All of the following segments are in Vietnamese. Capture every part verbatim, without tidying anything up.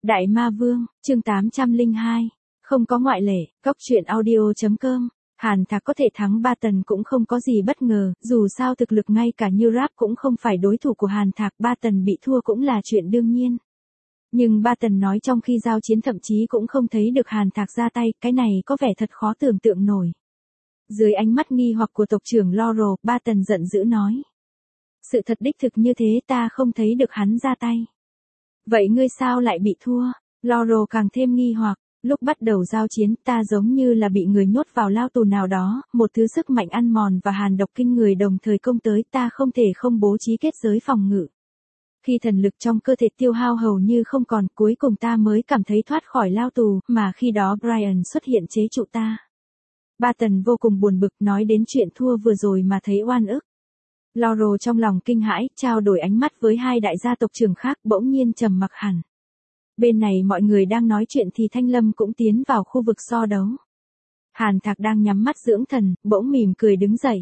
Đại Ma Vương, chương tám trăm lẻ hai. Không có ngoại lệ, góc truyện audio chấm com. Hàn Thạc có thể thắng ba tần cũng không có gì bất ngờ, dù sao thực lực ngay cả như Rap cũng không phải đối thủ của Hàn Thạc, ba tần bị thua cũng là chuyện đương nhiên. Nhưng ba tần nói trong khi giao chiến thậm chí cũng không thấy được Hàn Thạc ra tay, cái này có vẻ thật khó tưởng tượng nổi. Dưới ánh mắt nghi hoặc của tộc trưởng Laurel, ba tần giận dữ nói. Sự thật đích thực như thế, ta không thấy được hắn ra tay. Vậy ngươi sao lại bị thua? Laurel càng thêm nghi hoặc. Lúc bắt đầu giao chiến, ta giống như là bị người nhốt vào lao tù nào đó, một thứ sức mạnh ăn mòn và hàn độc kinh người đồng thời công tới, ta không thể không bố trí kết giới phòng ngự. Khi thần lực trong cơ thể tiêu hao hầu như không còn, cuối cùng ta mới cảm thấy thoát khỏi lao tù, mà khi đó Brian xuất hiện chế trụ ta. Ba tần vô cùng buồn bực, nói đến chuyện thua vừa rồi mà thấy oan ức. Laurel trong lòng kinh hãi, trao đổi ánh mắt với hai đại gia tộc trưởng khác, bỗng nhiên trầm mặc hẳn. Bên này mọi người đang nói chuyện thì Thanh Lâm cũng tiến vào khu vực so đấu. Hàn Thạc đang nhắm mắt dưỡng thần, bỗng mỉm cười đứng dậy.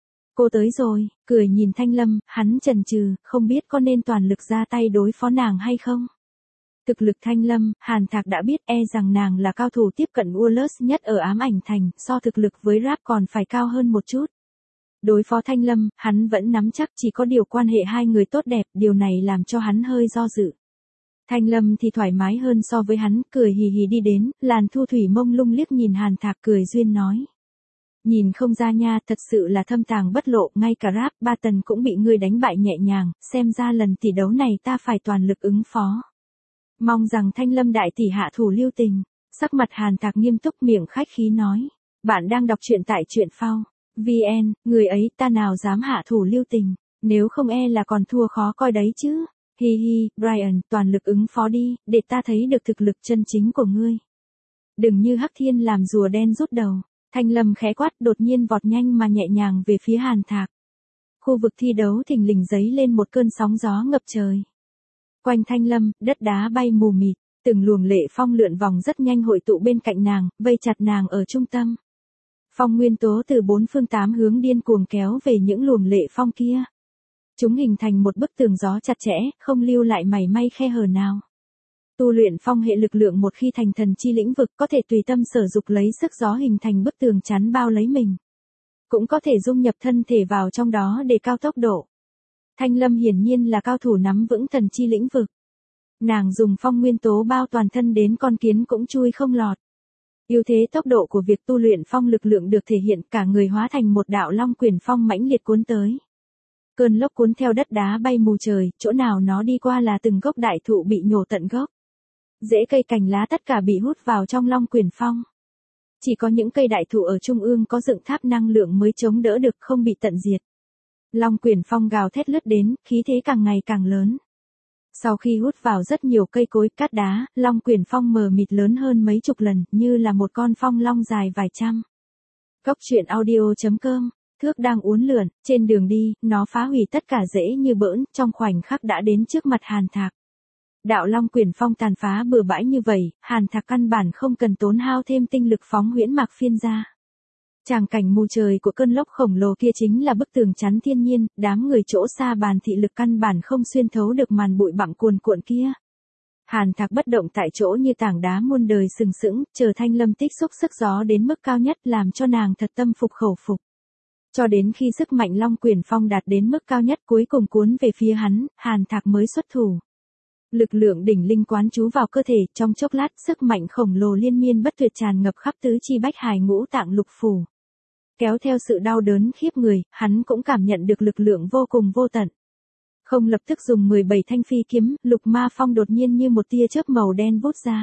Cô tới rồi, cười nhìn Thanh Lâm, hắn chần chừ, không biết có nên toàn lực ra tay đối phó nàng hay không. Thực lực Thanh Lâm, Hàn Thạc đã biết, e rằng nàng là cao thủ tiếp cận Wallace nhất ở ám ảnh thành, so thực lực với Rap còn phải cao hơn một chút. Đối phó Thanh Lâm, hắn vẫn nắm chắc, chỉ có điều quan hệ hai người tốt đẹp, điều này làm cho hắn hơi do dự. Thanh Lâm thì thoải mái hơn so với hắn, cười hì hì đi đến, Làn Thu Thủy mông lung liếc nhìn Hàn Thạc cười duyên nói. Nhìn không ra nha, thật sự là thâm tàng bất lộ, ngay cả Rap, ba tần cũng bị ngươi đánh bại nhẹ nhàng, xem ra lần tỷ đấu này ta phải toàn lực ứng phó. Mong rằng Thanh Lâm đại tỷ hạ thủ lưu tình. Sắc mặt Hàn Thạc nghiêm túc, miệng khách khí nói. Bạn đang đọc truyện tại truyện phao. vê en, người ấy ta nào dám hạ thủ lưu tình, nếu không e là còn thua khó coi đấy chứ. Hi hi, Brian, toàn lực ứng phó đi, để ta thấy được thực lực chân chính của ngươi. Đừng như Hắc Thiên làm rùa đen rút đầu. Thanh Lâm khẽ quát, đột nhiên vọt nhanh mà nhẹ nhàng về phía Hàn Thạc. Khu vực thi đấu thình lình dấy lên một cơn sóng gió ngập trời. Quanh Thanh Lâm, đất đá bay mù mịt, từng luồng lệ phong lượn vòng rất nhanh hội tụ bên cạnh nàng, vây chặt nàng ở trung tâm. Phong nguyên tố từ bốn phương tám hướng điên cuồng kéo về những luồng lệ phong kia. Chúng hình thành một bức tường gió chặt chẽ, không lưu lại mảy may khe hở nào. Tu luyện phong hệ lực lượng một khi thành thần chi lĩnh vực có thể tùy tâm sở dục lấy sức gió hình thành bức tường chắn bao lấy mình. Cũng có thể dung nhập thân thể vào trong đó để cao tốc độ. Thanh Lâm hiển nhiên là cao thủ nắm vững thần chi lĩnh vực. Nàng dùng phong nguyên tố bao toàn thân đến con kiến cũng chui không lọt. Ưu thế tốc độ của việc tu luyện phong lực lượng được thể hiện, cả người hóa thành một đạo long quyển phong mãnh liệt cuốn tới. Cơn lốc cuốn theo đất đá bay mù trời, chỗ nào nó đi qua là từng gốc đại thụ bị nhổ tận gốc. Rễ cây cành lá tất cả bị hút vào trong long quyển phong. Chỉ có những cây đại thụ ở trung ương có dựng tháp năng lượng mới chống đỡ được, không bị tận diệt. Long quyển phong gào thét lướt đến, khí thế càng ngày càng lớn. Sau khi hút vào rất nhiều cây cối, cát đá, long quyển phong mờ mịt lớn hơn mấy chục lần, như là một con phong long dài vài trăm. Góc truyện audio chấm com. Thước đang uốn lượn, trên đường đi, nó phá hủy tất cả rễ như bỡn, trong khoảnh khắc đã đến trước mặt Hàn Thạc. Đạo long quyển phong tàn phá bừa bãi như vậy, Hàn Thạc căn bản không cần tốn hao thêm tinh lực phóng huyễn mạc phiên ra. Tràng cảnh mù trời của cơn lốc khổng lồ kia chính là bức tường chắn thiên nhiên, đám người chỗ xa bàn thị lực căn bản không xuyên thấu được màn bụi bặm cuồn cuộn kia. Hàn Thạc bất động tại chỗ như tảng đá muôn đời sừng sững, chờ Thanh Lâm tích xúc sức gió đến mức cao nhất làm cho nàng thật tâm phục khẩu phục. Cho đến khi sức mạnh long quyển phong đạt đến mức cao nhất cuối cùng cuốn về phía hắn, Hàn Thạc mới xuất thủ. Lực lượng đỉnh linh quán trú vào cơ thể, trong chốc lát sức mạnh khổng lồ liên miên bất tuyệt tràn ngập khắp tứ chi bách hài ngũ tạng lục phủ. Kéo theo sự đau đớn khiếp người, hắn cũng cảm nhận được lực lượng vô cùng vô tận. Không lập tức dùng mười bảy thanh phi kiếm, lục ma phong đột nhiên như một tia chớp màu đen vút ra.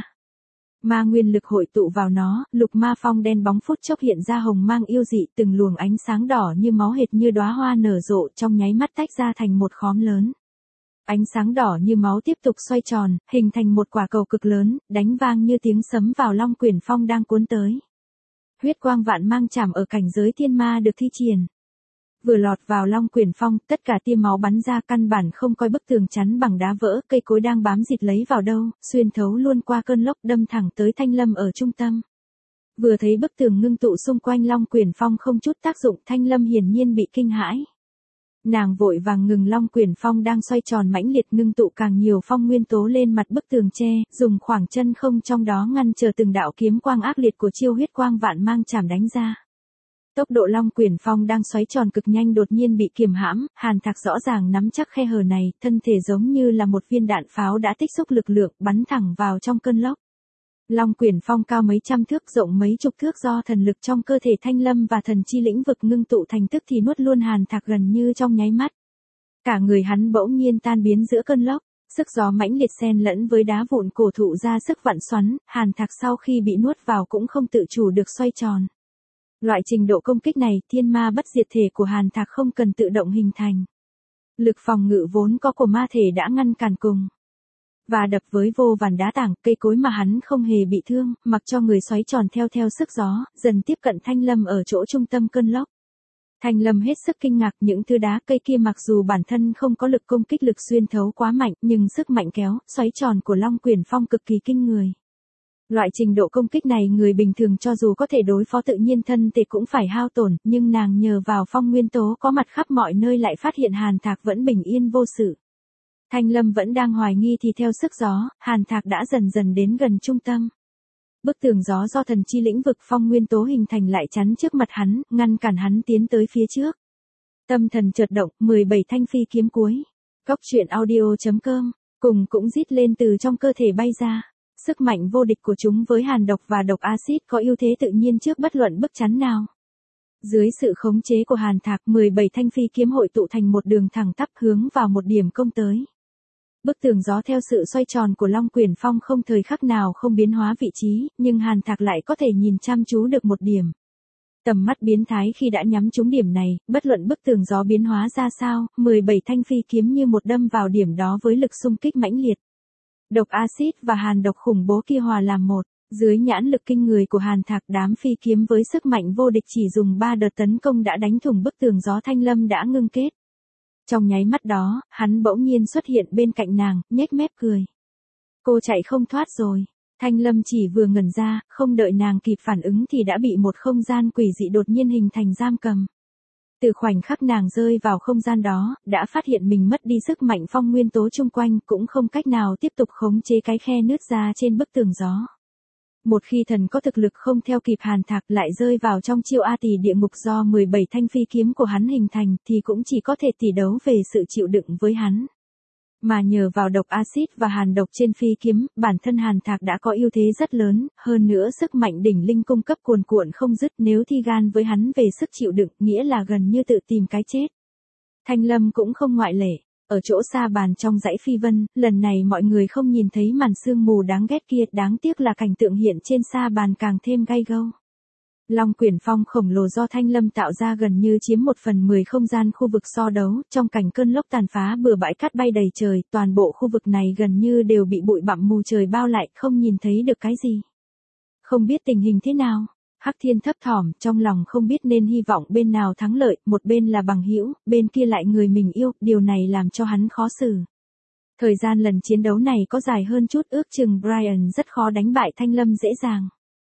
Ma nguyên lực hội tụ vào nó, lục ma phong đen bóng phút chốc hiện ra hồng mang yêu dị, từng luồng ánh sáng đỏ như máu hệt như đóa hoa nở rộ trong nháy mắt tách ra thành một khóm lớn. Ánh sáng đỏ như máu tiếp tục xoay tròn, hình thành một quả cầu cực lớn, đánh vang như tiếng sấm vào long quyển phong đang cuốn tới. Huyết quang vạn mang chạm ở cảnh giới thiên ma được thi triển. Vừa lọt vào long quyển phong, tất cả tia máu bắn ra, căn bản không coi bức tường chắn bằng đá vỡ, cây cối đang bám dịt lấy vào đâu, xuyên thấu luôn qua cơn lốc đâm thẳng tới Thanh Lâm ở trung tâm. Vừa thấy bức tường ngưng tụ xung quanh long quyển phong không chút tác dụng, Thanh Lâm hiển nhiên bị kinh hãi. Nàng vội vàng ngừng long quyển phong đang xoay tròn mãnh liệt ngưng tụ càng nhiều phong nguyên tố lên mặt bức tường tre, dùng khoảng chân không trong đó ngăn chờ từng đạo kiếm quang ác liệt của chiêu huyết quang vạn mang chảm đánh ra. Tốc độ long quyển phong đang xoáy tròn cực nhanh đột nhiên bị kiềm hãm, Hàn Thạc rõ ràng nắm chắc khe hở này, thân thể giống như là một viên đạn pháo đã tích xúc lực lượng bắn thẳng vào trong cơn lốc. Long quyển phong cao mấy trăm thước rộng mấy chục thước do thần lực trong cơ thể Thanh Lâm và thần chi lĩnh vực ngưng tụ thành tức thì nuốt luôn Hàn Thạc gần như trong nháy mắt. Cả người hắn bỗng nhiên tan biến giữa cơn lốc, sức gió mãnh liệt xen lẫn với đá vụn cổ thụ ra sức vặn xoắn, Hàn Thạc sau khi bị nuốt vào cũng không tự chủ được xoay tròn. Loại trình độ công kích này, thiên ma bất diệt thể của Hàn Thạc không cần tự động hình thành. Lực phòng ngự vốn có của ma thể đã ngăn cản cùng. Và đập với vô vàn đá tảng, cây cối mà hắn không hề bị thương, mặc cho người xoáy tròn theo theo sức gió, dần tiếp cận Thanh Lâm ở chỗ trung tâm cơn lốc. Thanh Lâm hết sức kinh ngạc, những thứ đá cây kia mặc dù bản thân không có lực công kích lực xuyên thấu quá mạnh, nhưng sức mạnh kéo, xoáy tròn của Long Quyển Phong cực kỳ kinh người. Loại trình độ công kích này người bình thường cho dù có thể đối phó tự nhiên thân thể cũng phải hao tổn, nhưng nàng nhờ vào phong nguyên tố có mặt khắp mọi nơi lại phát hiện Hàn Thạc vẫn bình yên vô sự. Thanh Lâm vẫn đang hoài nghi thì theo sức gió, Hàn Thạc đã dần dần đến gần trung tâm. Bức tường gió do thần chi lĩnh vực phong nguyên tố hình thành lại chắn trước mặt hắn, ngăn cản hắn tiến tới phía trước. Tâm thần chợt động, mười bảy thanh phi kiếm cuối. Cốc truyện audio chấm com, cùng cũng rít lên từ trong cơ thể bay ra. Sức mạnh vô địch của chúng với hàn độc và độc axit có ưu thế tự nhiên trước bất luận bức chắn nào. Dưới sự khống chế của Hàn Thạc, mười bảy thanh phi kiếm hội tụ thành một đường thẳng tắp hướng vào một điểm công tới. Bức tường gió theo sự xoay tròn của Long Quyển Phong không thời khắc nào không biến hóa vị trí, nhưng Hàn Thạc lại có thể nhìn chăm chú được một điểm. Tầm mắt biến thái khi đã nhắm trúng điểm này, bất luận bức tường gió biến hóa ra sao, mười bảy thanh phi kiếm như một đâm vào điểm đó với lực xung kích mãnh liệt. Độc axit và hàn độc khủng bố kia hòa làm một, dưới nhãn lực kinh người của Hàn Thạc, đám phi kiếm với sức mạnh vô địch chỉ dùng ba đợt tấn công đã đánh thủng bức tường gió Thanh Lâm đã ngưng kết. Trong nháy mắt đó, hắn bỗng nhiên xuất hiện bên cạnh nàng, nhếch mép cười. Cô chạy không thoát rồi. Thanh Lâm chỉ vừa ngẩn ra, không đợi nàng kịp phản ứng thì đã bị một không gian quỷ dị đột nhiên hình thành giam cầm. Từ khoảnh khắc nàng rơi vào không gian đó, đã phát hiện mình mất đi sức mạnh phong nguyên tố chung quanh, cũng không cách nào tiếp tục khống chế cái khe nứt ra trên bức tường gió. Một khi thần có thực lực không theo kịp Hàn Thạc lại rơi vào trong chiêu A tỷ địa ngục do mười bảy thanh phi kiếm của hắn hình thành thì cũng chỉ có thể tỷ đấu về sự chịu đựng với hắn. Mà nhờ vào độc axit và hàn độc trên phi kiếm, bản thân Hàn Thạc đã có ưu thế rất lớn, hơn nữa sức mạnh đỉnh linh cung cấp cuồn cuộn không dứt, nếu thi gan với hắn về sức chịu đựng, nghĩa là gần như tự tìm cái chết. Thanh Lâm cũng không ngoại lệ. Ở chỗ sa bàn trong dãy phi vân, lần này mọi người không nhìn thấy màn sương mù đáng ghét kia, đáng tiếc là cảnh tượng hiện trên sa bàn càng thêm gay gâu. Long Quyển Phong khổng lồ do Thanh Lâm tạo ra gần như chiếm một phần mười không gian khu vực so đấu, trong cảnh cơn lốc tàn phá bừa bãi cát bay đầy trời, toàn bộ khu vực này gần như đều bị bụi bặm mù trời bao lại, không nhìn thấy được cái gì. Không biết tình hình thế nào. Hắc Thiên thấp thỏm, trong lòng không biết nên hy vọng bên nào thắng lợi, một bên là bằng hữu, bên kia lại người mình yêu, điều này làm cho hắn khó xử. Thời gian lần chiến đấu này có dài hơn chút, ước chừng Brian rất khó đánh bại Thanh Lâm dễ dàng.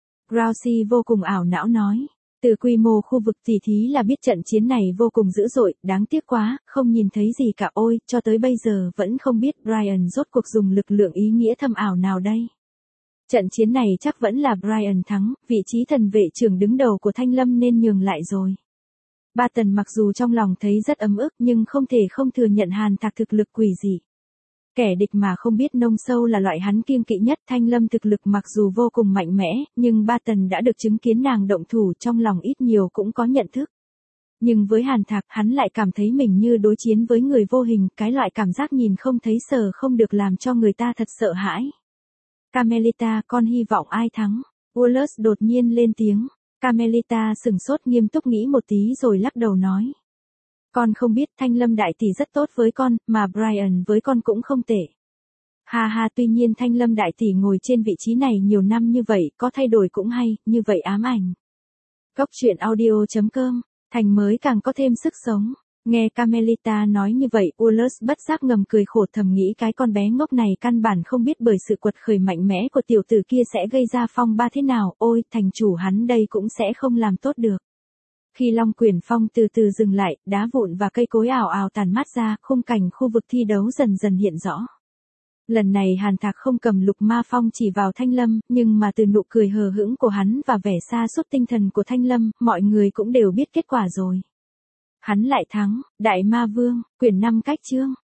Rousey vô cùng ảo não nói. Từ quy mô khu vực tỉ thí là biết trận chiến này vô cùng dữ dội, đáng tiếc quá, không nhìn thấy gì cả, ôi, cho tới bây giờ vẫn không biết Brian rốt cuộc dùng lực lượng ý nghĩa thâm ảo nào đây. Trận chiến này chắc vẫn là Brian thắng, vị trí thần vệ trưởng đứng đầu của Thanh Lâm nên nhường lại rồi. Ba Tần mặc dù trong lòng thấy rất ấm ức nhưng không thể không thừa nhận Hàn Thạc thực lực quỷ dị. Kẻ địch mà không biết nông sâu là loại hắn kiêng kỵ nhất. Thanh Lâm thực lực mặc dù vô cùng mạnh mẽ, nhưng Ba Tần đã được chứng kiến nàng động thủ, trong lòng ít nhiều cũng có nhận thức. Nhưng với Hàn Thạc, hắn lại cảm thấy mình như đối chiến với người vô hình, cái loại cảm giác nhìn không thấy sờ không được làm cho người ta thật sợ hãi. Carmelita, con hy vọng ai thắng? Wallace đột nhiên lên tiếng. Carmelita sửng sốt nghiêm túc nghĩ một tí rồi lắc đầu nói. Con không biết, Thanh Lâm đại tỷ rất tốt với con, mà Brian với con cũng không tệ. Ha ha, tuy nhiên Thanh Lâm đại tỷ ngồi trên vị trí này nhiều năm như vậy, có thay đổi cũng hay, như vậy ám ảnh. Cốc truyện audio chấm com, thành mới càng có thêm sức sống. Nghe Carmelita nói như vậy, Wallace bất giác ngầm cười khổ, thầm nghĩ cái con bé ngốc này căn bản không biết bởi sự quật khởi mạnh mẽ của tiểu tử kia sẽ gây ra phong ba thế nào, ôi, thành chủ hắn đây cũng sẽ không làm tốt được. Khi Long Quyển Phong từ từ dừng lại, đá vụn và cây cối ảo ảo tàn mát ra, khung cảnh khu vực thi đấu dần dần hiện rõ. Lần này Hàn Thạc không cầm lục ma phong chỉ vào Thanh Lâm, nhưng mà từ nụ cười hờ hững của hắn và vẻ sa sút tinh thần của Thanh Lâm, mọi người cũng đều biết kết quả rồi. Hắn lại thắng, Đại Ma Vương, quyển năm cách chương.